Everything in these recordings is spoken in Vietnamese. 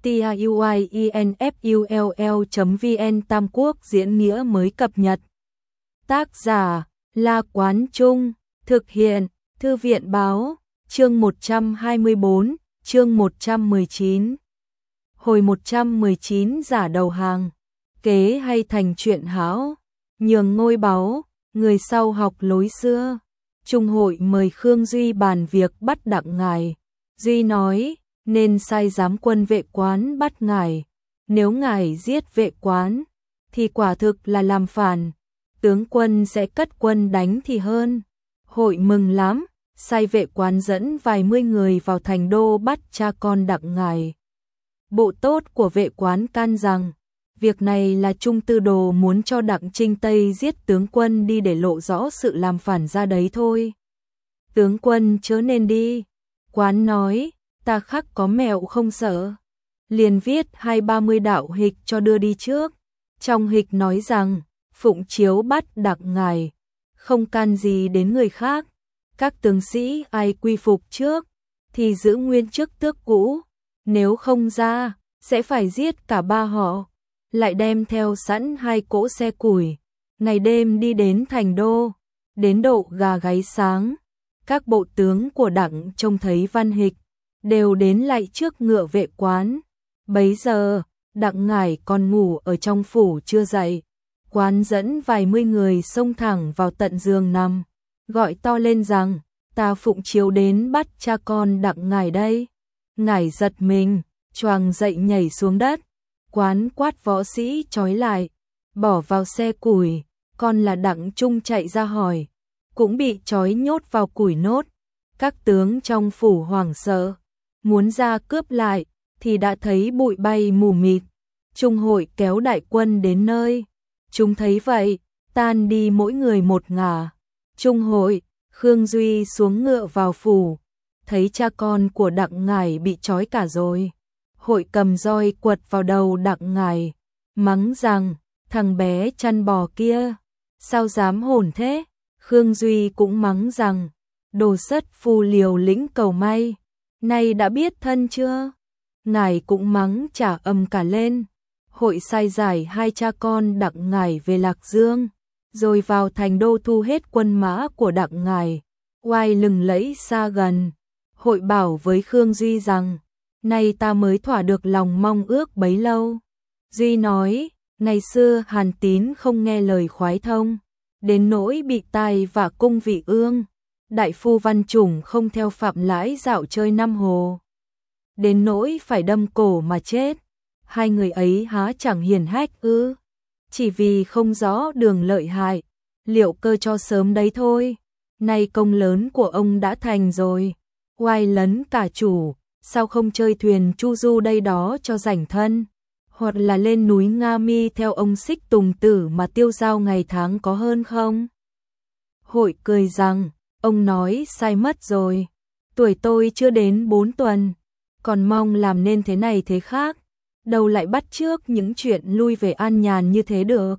tiuinfull.vn Tam Quốc diễn nghĩa mới cập nhật. Tác giả La Quán Trung, thực hiện Thư viện Báo, chương 124, chương 119. Hồi 119 giả đầu hàng, kế hay thành chuyện hão, nhường ngôi báu, người sau học lối xưa. Trung hội mời Khương Duy bàn việc bắt Đặng ngài. Duy nói, nên sai giám quân Vệ Quán bắt ngài. Nếu ngài giết Vệ Quán, thì quả thực là làm phản. Tướng quân sẽ cất quân đánh thì hơn. Hội mừng lắm, sai Vệ Quán dẫn vài mươi người vào thành đô bắt cha con Đặng ngài. Bộ tốt của Vệ Quán can rằng, việc này là Trung Tư Đồ muốn cho Đặng Trinh Tây giết tướng quân đi để lộ rõ sự làm phản ra đấy thôi. Tướng quân chớ nên đi. Quán nói, ta khắc có mẹo không sợ. Liền viết 20-30 đạo hịch cho đưa đi trước. Trong hịch nói rằng, phụng chiếu bắt Đặng ngài, không can gì đến người khác. Các tướng sĩ ai quy phục trước, thì giữ nguyên chức tước cũ. Nếu không ra, sẽ phải giết cả ba họ. Lại đem theo sẵn 2 cỗ xe củi, ngày đêm đi đến thành đô, đến độ gà gáy sáng. Các bộ tướng của Đặng trông thấy văn hịch, đều đến lại trước ngựa Vệ Quán. Bấy giờ, Đặng ngải còn ngủ ở trong phủ chưa dậy. Quán dẫn vài mươi người xông thẳng vào tận giường nằm, gọi to lên rằng, ta phụng chiếu đến bắt cha con Đặng ngải đây. Ngải giật mình, choàng dậy nhảy xuống đất. Quán quát võ sĩ trói lại, bỏ vào xe củi. Con là Đặng Trung chạy ra hỏi, cũng bị trói nhốt vào củi nốt. Các tướng trong phủ hoảng sợ, muốn ra cướp lại, thì đã thấy bụi bay mù mịt. Trung hội kéo đại quân đến nơi. Chúng thấy vậy, tan đi mỗi người một ngả. Trung hội, Khương Duy xuống ngựa vào phủ, thấy cha con của Đặng ngải bị trói cả rồi. Hội cầm roi quật vào đầu Đặng ngải, mắng rằng, thằng bé chăn bò kia, sao dám hồn thế? Khương Duy cũng mắng rằng, đồ sất phu liều lĩnh cầu may, nay đã biết thân chưa? Ngải cũng mắng trả âm cả lên. Hội sai giải 2 cha con Đặng ngải về Lạc Dương, rồi vào thành đô thu hết quân mã của Đặng ngải, oai lừng lẫy xa gần. Hội bảo với Khương Duy rằng, nay ta mới thỏa được lòng mong ước bấy lâu. Duy nói, ngày xưa Hàn Tín không nghe lời khoái thông, đến nỗi bị tai và cung vị ương. Đại phu Văn Chủng không theo Phạm Lãi dạo chơi năm hồ, đến nỗi phải đâm cổ mà chết. Hai người ấy há chẳng hiền hách ư? Chỉ vì không rõ đường lợi hại, liệu cơ cho sớm đấy thôi. Nay công lớn của ông đã thành rồi, oai lấn cả chủ, sao không chơi thuyền chu du đây đó cho rảnh thân, hoặc là lên núi Nga Mi theo ông Xích Tùng Tử mà tiêu dao ngày tháng có hơn không? Hội cười rằng, ông nói sai mất rồi, tuổi tôi chưa đến 4 tuần, còn mong làm nên thế này thế khác, đâu lại bắt chước những chuyện lui về an nhàn như thế được.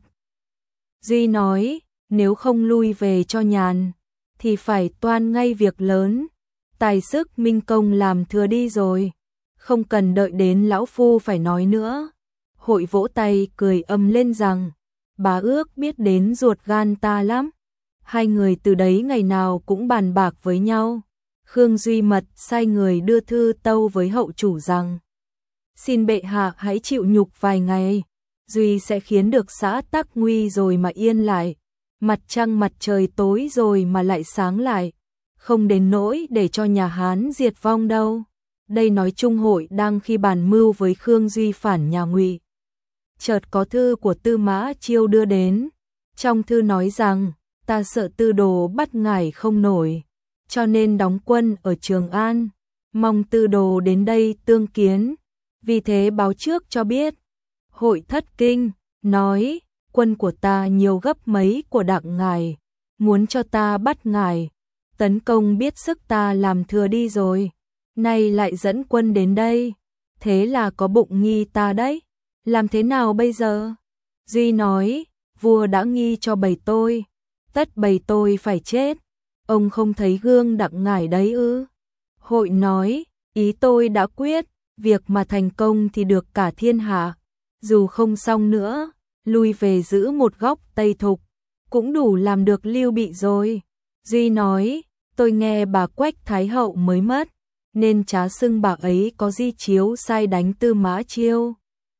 Duy nói, nếu không lui về cho nhàn, thì phải toan ngay việc lớn. Tài sức minh công làm thừa đi rồi, không cần đợi đến lão phu phải nói nữa. Hội vỗ tay cười ầm lên rằng, bá ước biết đến ruột gan ta lắm. Hai người từ đấy ngày nào cũng bàn bạc với nhau. Khương Duy mật sai người đưa thư tâu với hậu chủ rằng, xin bệ hạ hãy chịu nhục vài ngày, Duy sẽ khiến được xã Tắc Nguy rồi mà yên lại, mặt trăng mặt trời tối rồi mà lại sáng lại, không đến nỗi để cho nhà Hán diệt vong đâu. Đây nói Trung hội đang khi bàn mưu với Khương Duy phản nhà Ngụy. Chợt có thư của Tư Mã Chiêu đưa đến. Trong thư nói rằng, ta sợ Tư Đồ bắt ngài không nổi, cho nên đóng quân ở Trường An, mong Tư Đồ đến đây tương kiến, vì thế báo trước cho biết. Hội thất kinh, nói, quân của ta nhiều gấp mấy của Đặng ngài, muốn cho ta bắt ngài, tấn công biết sức ta làm thừa đi rồi, nay lại dẫn quân đến đây, thế là có bụng nghi ta đấy, làm thế nào bây giờ? Duy nói, vua đã nghi cho bầy tôi, tất bầy tôi phải chết, ông không thấy gương Đặng ngải đấy ư? Hội nói, ý tôi đã quyết, việc mà thành công thì được cả thiên hạ, dù không xong nữa, lui về giữ một góc Tây Thục, cũng đủ làm được Lưu Bị rồi. Duy nói, tôi nghe bà Quách Thái Hậu mới mất, nên trá xưng bà ấy có di chiếu sai đánh Tư Mã Chiêu,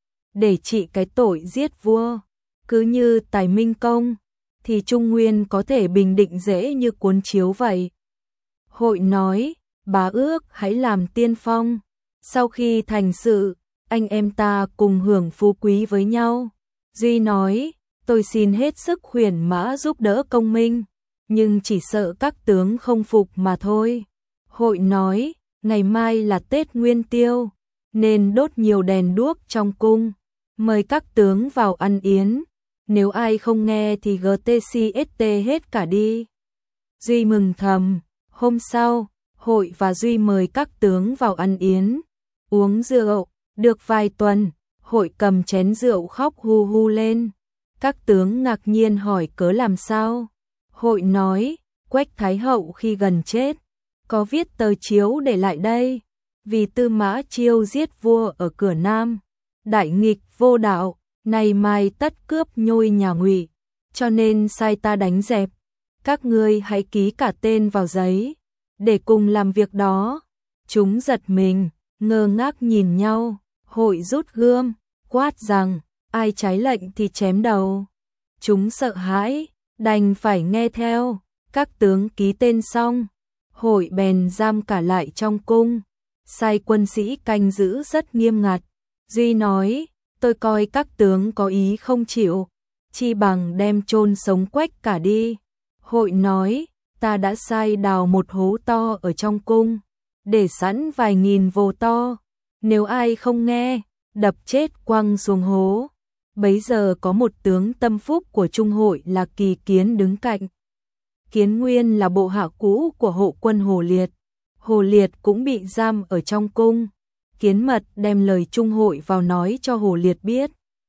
để trị cái tội giết vua. Cứ như Tài Minh Công, thì Trung Nguyên có thể bình định dễ như cuốn chiếu vậy. Hội nói, bà ước hãy làm tiên phong, sau khi thành sự, anh em ta cùng hưởng phú quý với nhau. Duy nói, tôi xin hết sức khuyển mã giúp đỡ công minh, nhưng chỉ sợ các tướng không phục mà thôi. Hội nói, ngày mai là Tết Nguyên Tiêu, nên đốt nhiều đèn đuốc trong cung, mời các tướng vào ăn yến, nếu ai không nghe thì GTCST hết cả đi. Duy mừng thầm. Hôm sau, Hội và Duy mời các tướng vào ăn yến, uống rượu, được vài tuần, Hội cầm chén rượu khóc hu hu lên. Các tướng ngạc nhiên hỏi cớ làm sao. Hội nói, Quách Thái Hậu khi gần chết, có viết tờ chiếu để lại đây, vì Tư Mã Chiêu giết vua ở cửa Nam, đại nghịch vô đạo, nay mai tất cướp nhôi nhà Ngụy, cho nên sai ta đánh dẹp. Các ngươi hãy ký cả tên vào giấy, để cùng làm việc đó. Chúng giật mình, ngơ ngác nhìn nhau. Hội rút gươm, quát rằng, ai trái lệnh thì chém đầu. Chúng sợ hãi, đành phải nghe theo. Các tướng ký tên xong, Hội bèn giam cả lại trong cung, sai quân sĩ canh giữ rất nghiêm ngặt. Duy nói, tôi coi các tướng có ý không chịu, chi bằng đem chôn sống Quách cả đi. Hội nói, ta đã sai đào một hố to ở trong cung, để sẵn vài nghìn vồ to, nếu ai không nghe, đập chết quăng xuống hố. Bấy giờ có một tướng tâm phúc của Trung Hội là Kỳ Kiến đứng cạnh. Kiến Nguyên là bộ hạ cũ của hộ quân Hồ Liệt. Hồ Liệt cũng bị giam ở trong cung. Kiến Mật đem lời Trung Hội vào nói cho Hồ Liệt biết.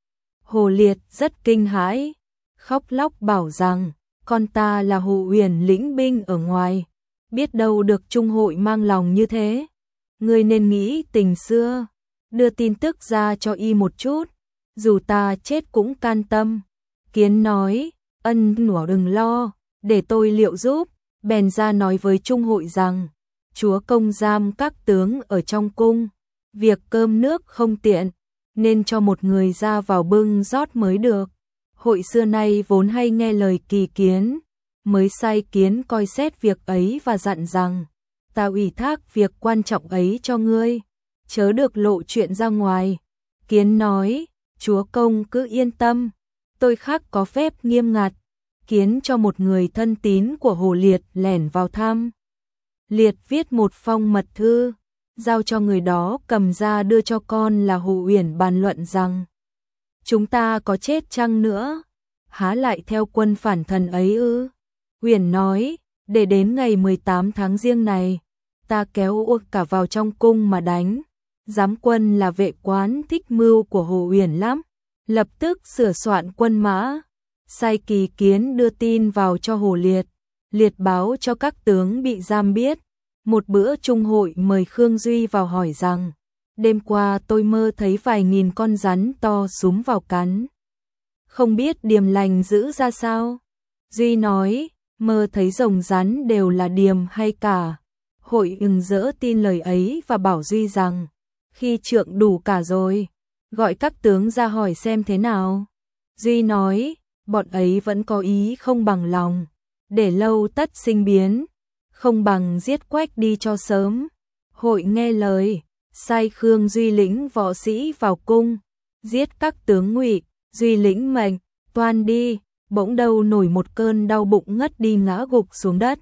Hồ Liệt rất kinh hãi, khóc lóc bảo rằng, con ta là Hồ Uyển lĩnh binh ở ngoài, biết đâu được Trung Hội mang lòng như thế. Ngươi nên nghĩ tình xưa, đưa tin tức ra cho y một chút, dù ta chết cũng can tâm. Kiến nói, ân nủa đừng lo, để tôi liệu giúp. Bèn ra nói với Trung Hội rằng, chúa công giam các tướng ở trong cung, việc cơm nước không tiện, nên cho một người ra vào bưng rót mới được. Hội xưa nay vốn hay nghe lời Kỳ Kiến, mới sai Kiến coi xét việc ấy và dặn rằng, ta ủy thác việc quan trọng ấy cho ngươi, chớ được lộ chuyện ra ngoài. Kiến nói, chúa công cứ yên tâm, tôi khắc có phép nghiêm ngặt. Kiến cho một người thân tín của Hồ Liệt lẻn vào thăm. Liệt viết một phong mật thư, giao cho người đó cầm ra đưa cho con là Hồ Uyển bàn luận rằng, chúng ta có chết chăng nữa, há lại theo quân phản thần ấy ư? Uyển nói, để đến ngày 18 tháng Giêng này, ta kéo uộc cả vào trong cung mà đánh. Giám quân là Vệ Quán thích mưu của Hồ Uyển lắm, lập tức sửa soạn quân mã, sai Kỳ Kiến đưa tin vào cho Hồ Liệt. Liệt báo cho các tướng bị giam biết. Một bữa Trung Hội mời Khương Duy vào hỏi rằng, đêm qua tôi mơ thấy vài nghìn con rắn to súm vào cắn, không biết Điềm lành giữ ra sao. Duy nói, mơ thấy rồng rắn đều là Điềm hay cả. Hội ừng rỡ tin lời ấy và bảo Duy rằng, khi trượng đủ cả rồi, gọi các tướng ra hỏi xem thế nào. Duy nói, bọn ấy vẫn có ý không bằng lòng, để lâu tất sinh biến, không bằng giết Quách đi cho sớm. Hội nghe lời, sai Khương Duy lĩnh võ sĩ vào cung, giết các tướng Ngụy. Duy lĩnh mệnh, toan đi, bỗng đâu nổi một cơn đau bụng ngất đi ngã gục xuống đất.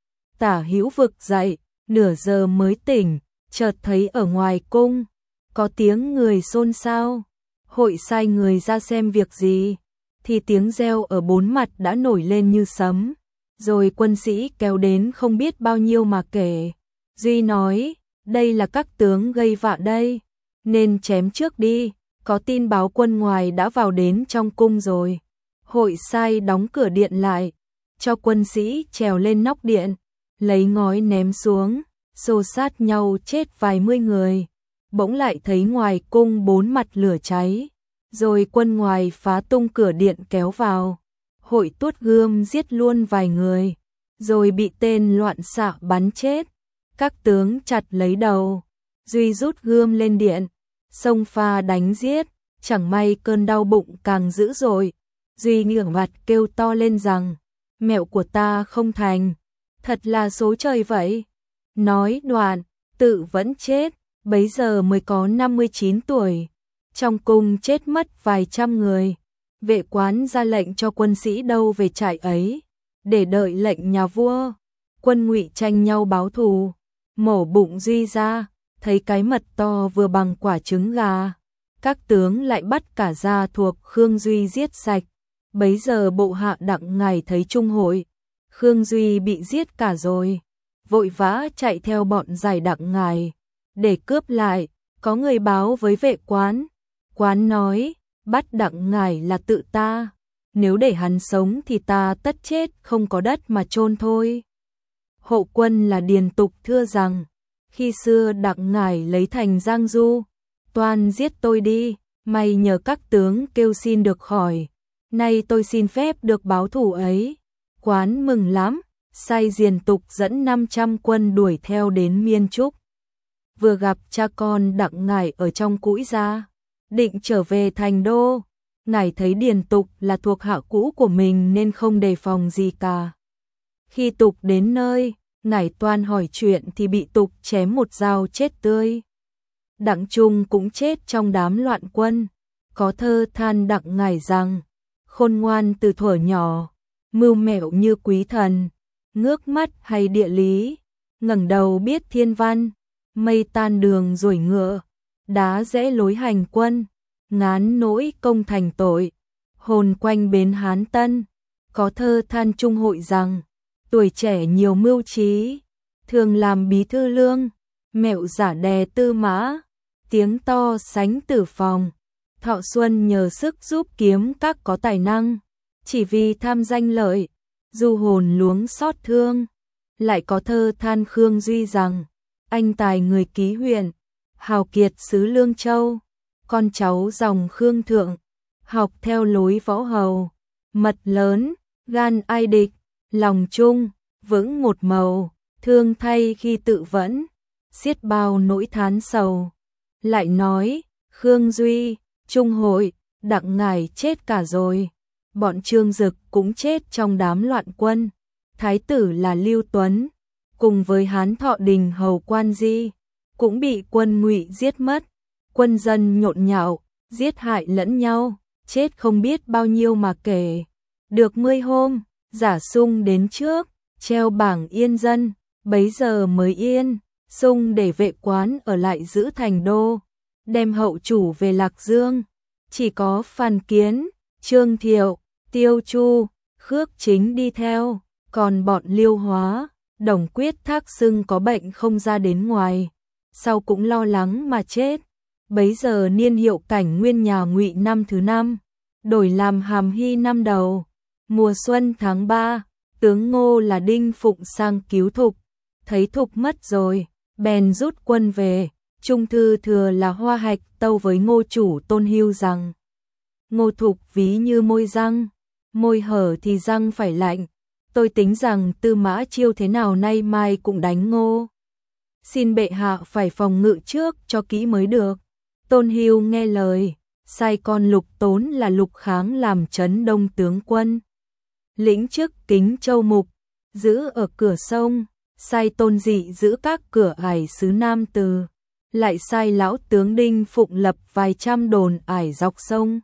Tả Hữu vực dậy, nửa giờ mới tỉnh, chợt thấy ở ngoài cung có tiếng người xôn xao. Hội sai người ra xem việc gì, thì tiếng reo ở bốn mặt đã nổi lên như sấm, rồi quân sĩ kéo đến không biết bao nhiêu mà kể. Duy nói, đây là các tướng gây vạ đây, nên chém trước đi, có tin báo quân ngoài đã vào đến trong cung rồi. Hội sai đóng cửa điện lại, cho quân sĩ trèo lên nóc điện, lấy ngói ném xuống, xô sát nhau chết vài mươi người. bỗng lại thấy ngoài cung bốn mặt lửa cháy, rồi quân ngoài phá tung cửa điện kéo vào, Hội Tuốt Gươm giết luôn vài người, rồi bị tên loạn xạ bắn chết. Các tướng chặt lấy đầu, Duy rút gươm lên điện, xông pha đánh giết, chẳng may cơn đau bụng càng dữ dội. Duy ngửa mặt kêu to lên rằng, mẹo của ta không thành, thật là số trời vậy. Nói đoạn, tự vẫn chết, bấy giờ mới có 59 tuổi. Trong cung chết mất vài trăm người, vệ quán ra lệnh cho quân sĩ đâu về trại ấy, để đợi lệnh nhà vua. Quân Ngụy tranh nhau báo thù, mổ bụng Duy ra, thấy cái mật to vừa bằng quả trứng gà. Các tướng lại bắt cả gia thuộc Khương Duy giết sạch. Bấy giờ bộ hạ Đặng Ngải thấy Trung Hội, Khương Duy bị giết cả rồi, vội vã chạy theo bọn giải Đặng Ngải để cướp lại. Có người báo với vệ quán, quán nói, bắt Đặng Ngải là tự ta, nếu để hắn sống thì ta tất chết không có đất mà chôn thôi. Hộ quân là Điền Tục thưa rằng, khi xưa Đặng Ngải lấy thành Giang Du, toan giết tôi đi, may nhờ các tướng kêu xin được khỏi, nay tôi xin phép được báo thù ấy. Quán mừng lắm, sai Điền Tục dẫn 500 quân đuổi theo đến Miên Trúc. Vừa gặp cha con Đặng Ngải ở trong cũi ra, định trở về thành đô. Ngải thấy Điền Tục là thuộc hạ cũ của mình nên không đề phòng gì cả. Khi Tục đến nơi, Ngải toan hỏi chuyện thì bị Tục chém một dao chết tươi. Đặng Trung cũng chết trong đám loạn quân. Có thơ than Đặng Ngải rằng, khôn ngoan từ thuở nhỏ, mưu mẹo như quý thần, ngước mắt hay địa lý, ngẩng đầu biết thiên văn, mây tan đường rồi ngựa, đá rẽ lối hành quân, ngán nỗi công thành tội, hồn quanh bến Hán Tân. Có thơ than Trung Hội rằng, tuổi trẻ nhiều mưu trí, thường làm bí thư lương, mẹo giả đè tư mã, tiếng to sánh tử phòng. Thọ Xuân nhờ sức giúp kiếm các có tài năng, chỉ vì tham danh lợi, du hồn luống xót thương. Lại có thơ than Khương Duy rằng, anh tài người Ký huyện, hào kiệt xứ Lương Châu, con cháu dòng Khương thượng, học theo lối võ hầu, mật lớn, gan ai địch, lòng trung, vững một màu, thương thay khi tự vẫn, xiết bao nỗi thán sầu. Lại nói, Khương Duy, Trung Hội, Đặng Ngải chết cả rồi, bọn Trương Dực cũng chết trong đám loạn quân. Thái tử là Lưu Tuấn, cùng với Hán Thọ Đình hầu Quan Di, cũng bị quân Ngụy giết mất. Quân dân nhộn nhạo, giết hại lẫn nhau, chết không biết bao nhiêu mà kể. Được 10 hôm, Giả Sung đến trước, treo bảng yên dân, bấy giờ mới yên. Sung để vệ quán ở lại giữ thành đô, đem hậu chủ về Lạc Dương. Chỉ có Phan Kiến, Trương Thiệu, Tiêu Chu, Khước Chính đi theo, còn bọn Liêu Hóa, Đồng Quyết Thác Xưng có bệnh không ra đến ngoài, sau cũng lo lắng mà chết. Bấy giờ niên hiệu Cảnh Nguyên nhà Ngụy năm thứ 5, đổi làm Hàm Hy năm đầu. Mùa xuân tháng 3, tướng Ngô là Đinh Phụng sang cứu Thục, thấy Thục mất rồi, bèn rút quân về. Trung thư thừa là Hoa Hạch tâu với Ngô chủ Tôn Hưu rằng, Ngô Thục ví như môi răng, môi hở thì răng phải lạnh. Tôi tính rằng Tư Mã Chiêu thế nào nay mai cũng đánh Ngô, xin bệ hạ phải phòng ngự trước cho kỹ mới được. Tôn Hưu nghe lời, sai con Lục Tốn là Lục Kháng làm trấn đông tướng quân, lĩnh chức Kính Châu Mục, giữ ở cửa sông, sai Tôn Dị giữ các cửa ải xứ Nam Từ, lại sai lão tướng Đinh Phụng lập vài trăm đồn ải dọc sông.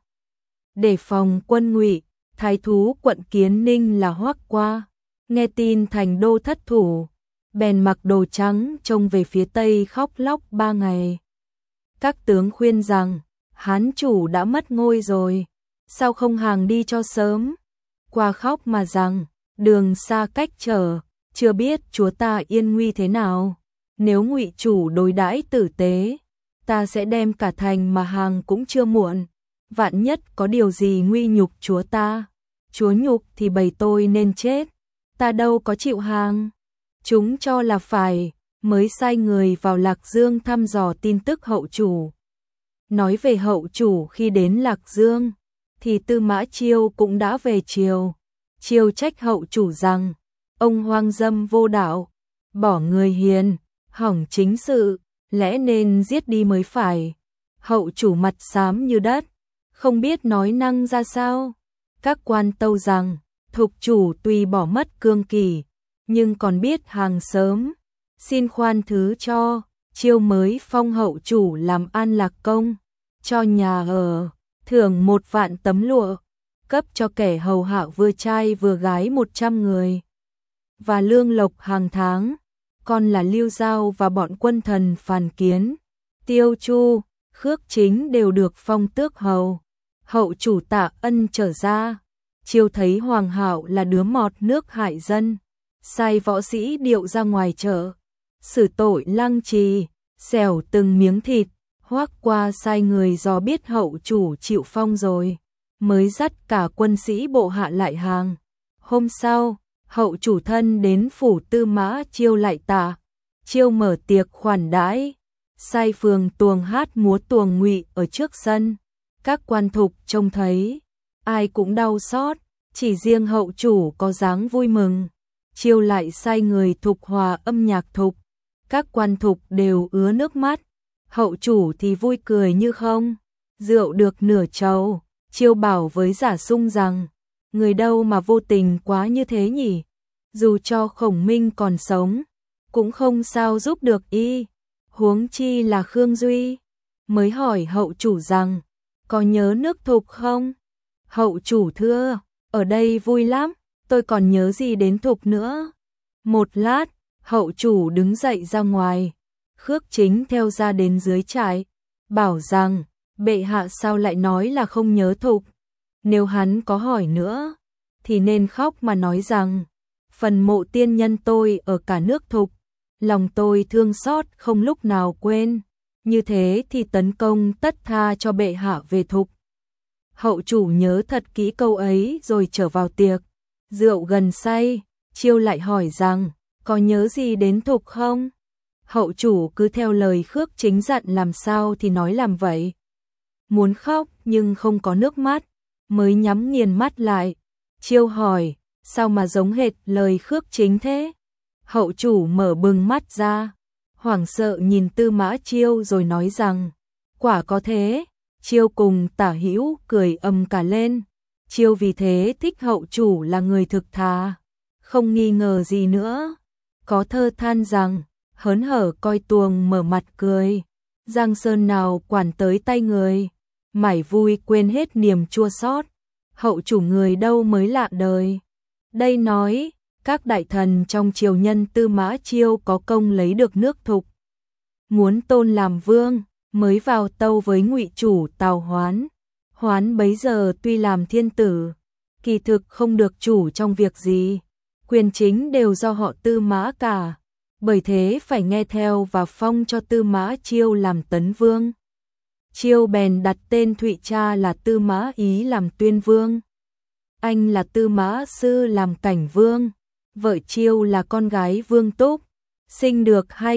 Để phòng quân Ngụy, thái thú quận Kiến Ninh là Hoắc Qua, nghe tin thành đô thất thủ, bèn mặc đồ trắng trông về phía tây khóc lóc 3 ngày. Các tướng khuyên rằng, Hán chủ đã mất ngôi rồi, sao không hàng đi cho sớm. Qua khóc mà rằng, đường xa cách trở, chưa biết chúa ta yên nguy thế nào. Nếu Ngụy chủ đối đãi tử tế, ta sẽ đem cả thành mà hàng cũng chưa muộn. Vạn nhất có điều gì nguy nhục chúa ta, chúa nhục thì bầy tôi nên chết, ta đâu có chịu hàng. Chúng cho là phải, mới sai người vào Lạc Dương thăm dò tin tức hậu chủ. Nói về hậu chủ khi đến Lạc Dương, thì Tư Mã Chiêu cũng đã về triều. Chiêu trách hậu chủ rằng, ông hoang dâm vô đạo, bỏ người hiền, hỏng chính sự, lẽ nên giết đi mới phải. Hậu chủ mặt xám như đất, không biết nói năng ra sao. Các quan tâu rằng, thục chủ tuy bỏ mất cương kỷ, nhưng còn biết hàng sớm, xin khoan thứ cho. Chiêu mới phong hậu chủ làm An Lạc công, cho nhà ở, thưởng 1 vạn tấm lụa, cấp cho kẻ hầu hạ vừa trai vừa gái 100 người, và lương lộc hàng tháng. Còn là Lưu Giao và bọn quân thần Phàn Kiến, Tiêu Chu, Khước Chính đều được phong tước hầu. Hậu chủ tạ ân trở ra, Chiêu thấy Hoàng Hạo là đứa mọt nước hại dân, sai võ sĩ điệu ra ngoài chợ, xử tội lăng trì, xẻo từng miếng thịt. Hoắc qua sai người dò biết hậu chủ chịu phong rồi, mới dắt cả quân sĩ bộ hạ lại hàng. Hôm sau, hậu chủ thân đến phủ Tư Mã Chiêu lại tạ. Chiêu mở tiệc khoản đãi, sai phường tuồng hát múa tuồng ngụy ở trước sân. Các quan thục trông thấy, ai cũng đau xót, chỉ riêng hậu chủ có dáng vui mừng. Chiêu lại sai người thục hòa âm nhạc thục, các quan thục đều ứa nước mắt. Hậu chủ thì vui cười như không, rượu được nửa chầu. Chiêu bảo với Giả Sung rằng, người đâu mà vô tình quá như thế nhỉ? Dù cho Khổng Minh còn sống, cũng không sao giúp được y, huống chi là Khương Duy. Mới hỏi hậu chủ rằng, có nhớ nước thục không? Hậu chủ thưa, ở đây vui lắm, tôi còn nhớ gì đến thục nữa. Một lát, hậu chủ đứng dậy ra ngoài. Khước Chính theo ra đến dưới trại, bảo rằng, bệ hạ sao lại nói là không nhớ thục. Nếu hắn có hỏi nữa, thì nên khóc mà nói rằng, phần mộ tiên nhân tôi ở cả nước thục, lòng tôi thương xót không lúc nào quên, như thế thì tấn công tất tha cho bệ hạ về thục. Hậu chủ nhớ thật kỹ câu ấy rồi trở vào tiệc, rượu gần say. Chiêu lại hỏi rằng, có nhớ gì đến thục không? Hậu chủ cứ theo lời Khước Chính dặn làm sao thì nói làm vậy. Muốn khóc nhưng không có nước mắt, mới nhắm nghiền mắt lại. Chiêu hỏi, sao mà giống hệt lời Khước Chính thế? Hậu chủ mở bừng mắt ra, hoảng sợ nhìn Tư Mã Chiêu rồi nói rằng, quả có thế. Chiêu cùng Tả Hữu cười ầm cả lên. Chiêu vì thế thích hậu chủ là người thực thà, không nghi ngờ gì nữa. Có thơ than rằng, hớn hở coi tuồng mở mặt cười, Giang Sơn nào quản tới tay người, mải vui quên hết niềm chua xót. Hậu chủ người đâu mới lạ đời. Đây nói, các đại thần trong triều nhân Tư Mã Chiêu có công lấy được nước thục, muốn tôn làm vương, mới vào tâu với ngụy chủ Tào Hoán. Hoán bấy giờ tuy làm thiên tử, kỳ thực không được chủ trong việc gì, quyền chính đều do họ Tư Mã cả, bởi thế phải nghe theo và phong cho Tư Mã Chiêu làm tấn vương. Chiêu bèn đặt tên Thụy cha là Tư Mã Ý làm tuyên vương, anh là Tư Mã Sư làm cảnh vương. Vợ Chiêu là con gái Vương Túc, sinh được 2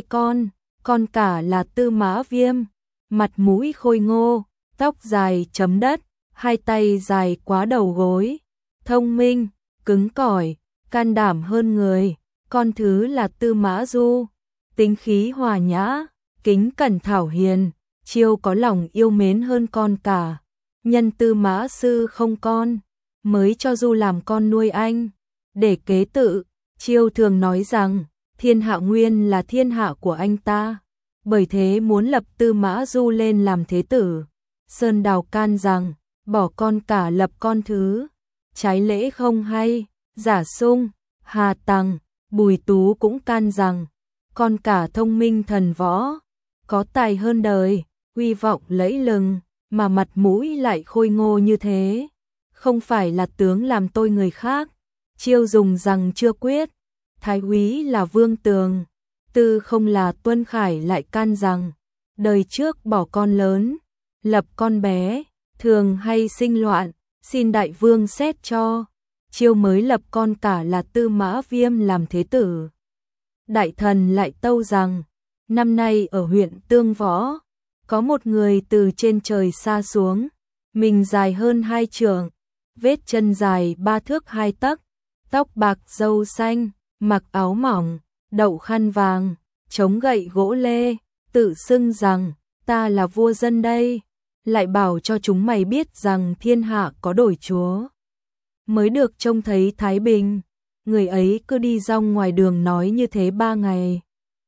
con cả là Tư Mã Viêm, mặt mũi khôi ngô, tóc dài chấm đất, 2 tay dài quá đầu gối, thông minh, cứng cỏi, can đảm hơn người. Con thứ là Tư Mã Du, tính khí hòa nhã, kính cẩn thảo hiền. Chiêu có lòng yêu mến hơn con cả, nhân Tư Mã Sư không con, mới cho Du làm con nuôi anh. Để kế tự, Chiêu thường nói rằng, thiên hạ nguyên là thiên hạ của anh ta, bởi thế muốn lập Tư Mã Du lên làm thế tử. Sơn Đào can rằng, bỏ con cả lập con thứ, trái lễ không hay. Giả Sung, Hà Tằng, Bùi Tú cũng can rằng, con cả thông minh thần võ, có tài hơn đời, uy vọng lẫy lừng, mà mặt mũi lại khôi ngô như thế, không phải là tướng làm tôi người khác. Chiêu dùng rằng chưa quyết, thái úy là Vương Tường, Tư không là Tuân Khải lại can rằng, đời trước bỏ con lớn, lập con bé, thường hay sinh loạn, xin đại vương xét cho. Chiêu mới lập con cả là Tư Mã Viêm làm thế tử. Đại thần lại tâu rằng, năm nay ở huyện Tương Võ, có một người từ trên trời sa xuống, mình dài hơn 2 trượng, vết chân dài 3 thước 2 tấc, tóc bạc râu xanh, mặc áo mỏng, đậu khăn vàng, chống gậy gỗ lê, tự xưng rằng, ta là vua dân đây, lại bảo cho chúng mày biết rằng thiên hạ có đổi chúa, mới được trông thấy thái bình. Người ấy cứ đi rong ngoài đường nói như thế 3 ngày,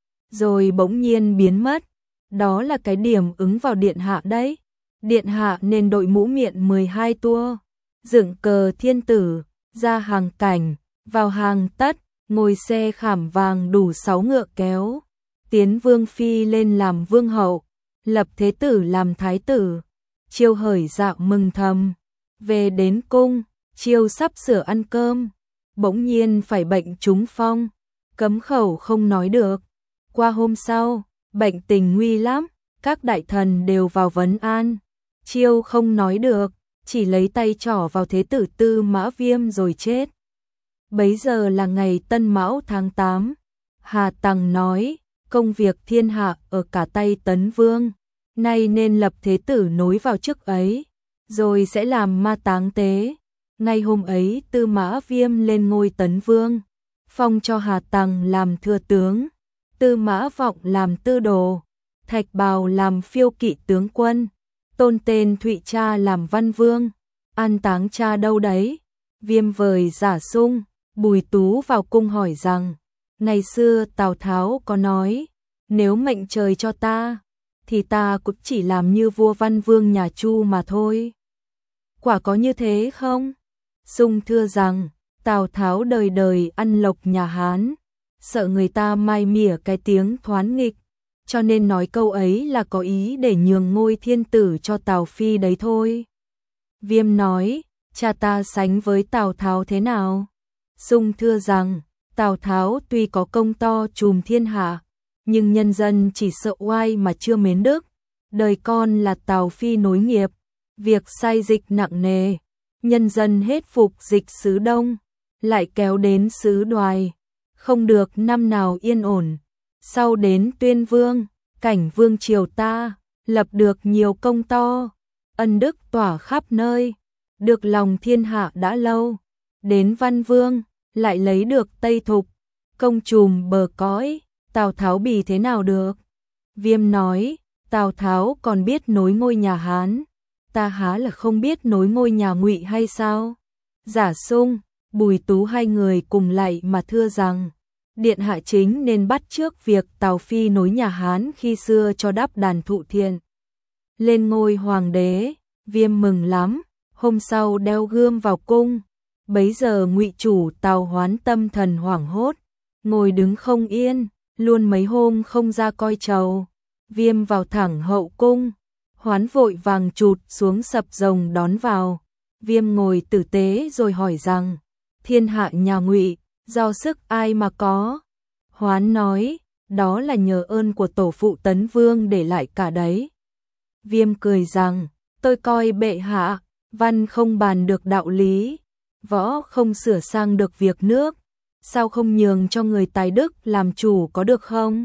rồi bỗng nhiên biến mất. Đó là cái điểm ứng vào điện hạ đấy. Điện hạ nên đội mũ miện 12 tua, dựng cờ thiên tử, ra hàng cảnh, vào hàng tất, ngồi xe khảm vàng đủ 6 ngựa kéo, tiến vương phi lên làm vương hậu, lập thế tử làm thái tử. Chiêu hởi dạo mừng thầm, về đến cung, chiêu sắp sửa ăn cơm, bỗng nhiên phải bệnh trúng phong, cấm khẩu không nói được. Qua hôm sau, bệnh tình nguy lắm, các đại thần đều vào vấn an. Chiêu không nói được, chỉ lấy tay trỏ vào thế tử Tư Mã Viêm rồi chết. Bấy giờ là ngày Tân Mão tháng 8. Hà Tằng nói, công việc thiên hạ ở cả tay Tấn Vương, nay nên lập thế tử nối vào chức ấy, rồi sẽ làm ma táng tế. Ngay hôm ấy Tư Mã Viêm lên ngôi Tấn Vương, phong cho Hà Tằng làm thừa tướng, Tư Mã Vọng làm tư đồ, Thạch Bào làm phiêu kỵ tướng quân, tôn tên Thụy cha làm văn vương. An táng cha đâu đấy? Viêm vời giả sung. Bùi Tú vào cung hỏi rằng, ngày xưa Tào Tháo có nói, nếu mệnh trời cho ta, thì ta cũng chỉ làm như vua văn vương nhà Chu mà thôi. Quả có như thế không? Sung thưa rằng, Tào Tháo đời đời ăn lộc nhà Hán, sợ người ta mai mỉa cái tiếng thoán nghịch, cho nên nói câu ấy là có ý để nhường ngôi thiên tử cho Tào Phi đấy thôi. Viêm nói, cha ta sánh với Tào Tháo thế nào? Sung thưa rằng, Tào Tháo tuy có công to trùm thiên hạ, nhưng nhân dân chỉ sợ oai mà chưa mến đức. Đời con là Tào Phi nối nghiệp, việc sai dịch nặng nề, nhân dân hết phục dịch xứ Đông, lại kéo đến xứ Đoài, không được năm nào yên ổn. Sau đến Tuyên Vương, cảnh vương triều ta, lập được nhiều công to, ân đức tỏa khắp nơi, được lòng thiên hạ đã lâu. Đến Văn Vương, lại lấy được Tây Thục, công trùm bờ cõi, Tào Tháo bì thế nào được? Viêm nói, Tào Tháo còn biết nối ngôi nhà Hán, ta há là không biết nối ngôi nhà Ngụy hay sao? Giả Sung, Bùi Tú hai người cùng lại mà thưa rằng, điện hạ chính nên bắt chước việc Tào Phi nối nhà Hán khi xưa cho đắp đàn Thụ Thiện lên ngôi hoàng đế. Viêm mừng lắm, hôm sau đeo gươm vào cung. Bấy giờ Ngụy chủ Tào Hoán tâm thần hoảng hốt, ngồi đứng không yên, luôn mấy hôm không ra coi trầu. Viêm vào thẳng hậu cung, Hoán vội vàng trụt xuống sập rồng đón vào. Viêm ngồi tử tế rồi hỏi rằng, thiên hạ nhà Ngụy do sức ai mà có? Hoán nói, đó là nhờ ơn của tổ phụ Tấn Vương để lại cả đấy. Viêm cười rằng, tôi coi bệ hạ, văn không bàn được đạo lý, võ không sửa sang được việc nước, sao không nhường cho người tài đức làm chủ có được không?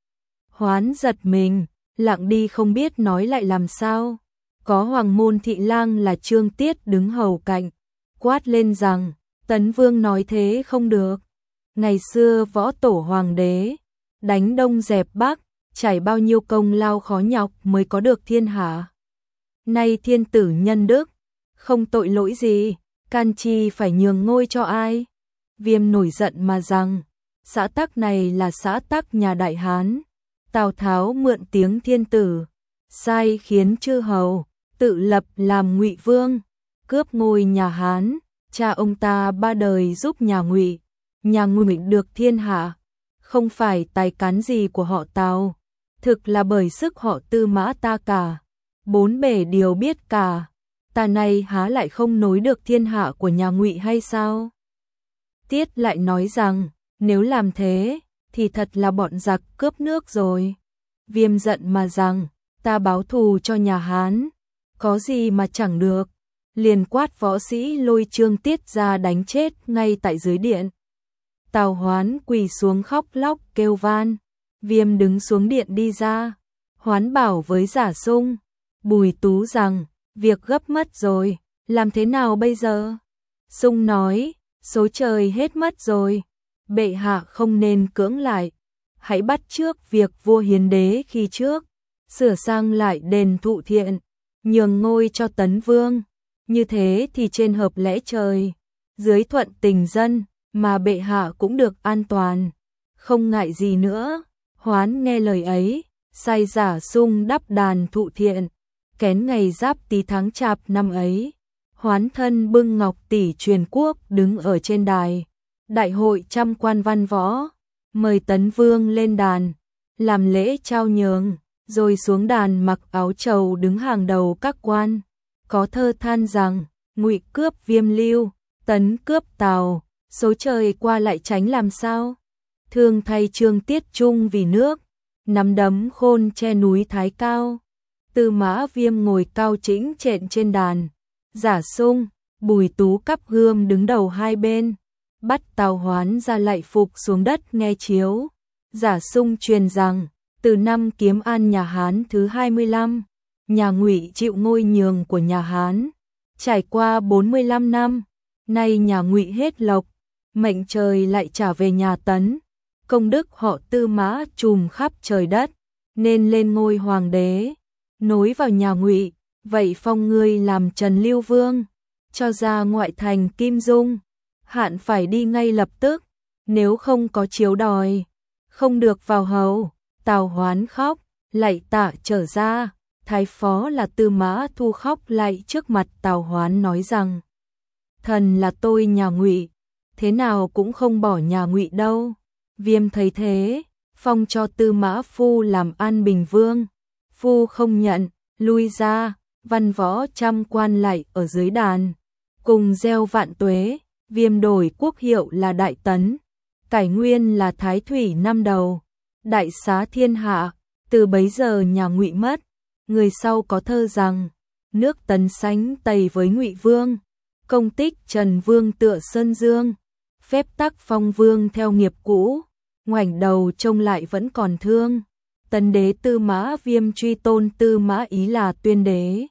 Hoán giật mình, lặng đi không biết nói lại làm sao. Có Hoàng môn thị lang là Trương Tiết đứng hầu cạnh, quát lên rằng, Tấn Vương nói thế không được. Ngày xưa võ tổ hoàng đế, đánh đông dẹp bắc, trải bao nhiêu công lao khó nhọc mới có được thiên hạ. Nay thiên tử nhân đức, không tội lỗi gì, can chi phải nhường ngôi cho ai? Viêm nổi giận mà rằng, xã tắc này là xã tắc nhà Đại Hán. Tào Tháo mượn tiếng thiên tử, sai khiến chư hầu, tự lập làm Ngụy Vương, cướp ngôi nhà Hán. Cha ông ta 3 đời giúp nhà Ngụy được thiên hạ, không phải tài cán gì của họ Tào, thực là bởi sức họ Tư Mã ta cả, 4 bể đều biết cả. Ta này há lại không nối được thiên hạ của nhà Ngụy hay sao? Tiết lại nói rằng, nếu làm thế, thì thật là bọn giặc cướp nước rồi. Viêm giận mà rằng, ta báo thù cho nhà Hán, có gì mà chẳng được. Liền quát võ sĩ lôi Trương Tiết ra đánh chết ngay tại dưới điện. Tào Hoán quỳ xuống khóc lóc kêu van. Viêm đứng xuống điện đi ra. Hoán bảo với Giả Sung, Bùi Tú rằng, việc gấp mất rồi, làm thế nào bây giờ? Sung nói, số trời hết mất rồi, bệ hạ không nên cưỡng lại, hãy bắt trước việc vua Hiến Đế khi trước, sửa sang lại đền Thụ Thiện, nhường ngôi cho Tấn Vương, như thế thì trên hợp lẽ trời, dưới thuận tình dân, mà bệ hạ cũng được an toàn, không ngại gì nữa. Hoán nghe lời ấy, sai Giả Sung đắp đàn Thụ Thiện, kén ngày Giáp Tý tháng Chạp năm ấy. Hoán thân bưng ngọc tỷ truyền quốc đứng ở trên đài, đại hội trăm quan văn võ, mời Tấn Vương lên đàn, làm lễ trao nhường, rồi xuống đàn mặc áo trầu đứng hàng đầu các quan. Có thơ than rằng, Ngụy cướp Viêm lưu, Tấn cướp Tào, số trời qua lại tránh làm sao? Thương thay Trương Tiết Trung vì nước, nắm đấm khôn che núi Thái Cao. Tư Mã Viêm ngồi cao chĩnh trện trên đàn, Giả Sung, Bùi Tú cắp gươm đứng đầu hai bên, bắt Tào Hoán ra lạy phục xuống đất nghe chiếu. Giả Sung truyền rằng, từ năm Kiếm An nhà Hán thứ 25, nhà Ngụy chịu ngôi nhường của nhà Hán, trải qua 45 năm, nay nhà Ngụy hết lộc, mệnh trời lại trả về nhà Tấn, công đức họ Tư Mã trùm khắp trời đất, nên lên ngôi hoàng đế, nối vào nhà Ngụy, vậy phong ngươi làm Trần Lưu Vương, cho ra ngoại thành Kim Dung, hạn phải đi ngay lập tức, nếu không có chiếu đòi, không được vào hầu. Tào Hoán khóc, lạy tạ trở ra, thái phó là Tư Mã Thu khóc lạy trước mặt Tào Hoán nói rằng, thần là tôi nhà Ngụy, thế nào cũng không bỏ nhà Ngụy đâu. Viêm thấy thế, phong cho Tư Mã Phu làm An Bình Vương, Phu không nhận, lui ra, văn võ trăm quan lạy ở dưới đàn, cùng gieo vạn tuế. Viêm đổi quốc hiệu là Đại Tấn, cải nguyên là Thái Thủy năm đầu, đại xá thiên hạ. Từ bấy giờ nhà Ngụy mất, người sau có thơ rằng, nước Tấn sánh tày với Ngụy Vương, công tích Trần Vương tựa Sơn Dương, phép tắc phong vương theo nghiệp cũ, ngoảnh đầu trông lại vẫn còn thương. Tấn đế Tư Mã Viêm truy tôn Tư Mã Ý là tuyên đế,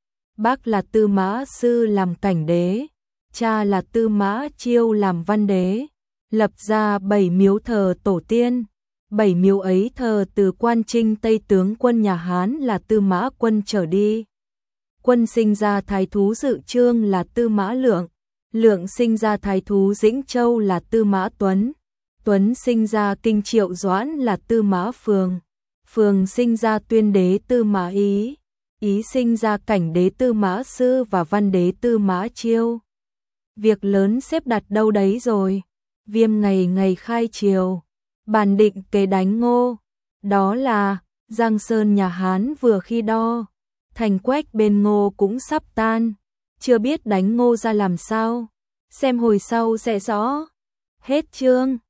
bác là Tư Mã Sư làm cảnh đế, cha là Tư Mã Chiêu làm văn đế, lập ra 7 miếu thờ tổ tiên. 7 miếu ấy thờ từ quan trinh Tây tướng quân nhà Hán là Tư Mã Quân trở đi. Quân sinh ra thái thú Dự Trương là Tư Mã Lượng, Lượng sinh ra thái thú Dĩnh Châu là Tư Mã Tuấn, Tuấn sinh ra Kinh Triệu Doãn là Tư Mã Phường, Phường sinh ra tuyên đế Tư Mã Ý, Ý sinh ra cảnh đế Tư Mã Sư và văn đế Tư Mã Chiêu. Việc lớn xếp đặt đâu đấy rồi. Viêm ngày ngày khai triều, bàn định kế đánh Ngô, đó là Giang Sơn nhà Hán vừa khi đo, thành Quách bên Ngô cũng sắp tan, chưa biết đánh Ngô ra làm sao, xem hồi sau sẽ rõ. Hết chương.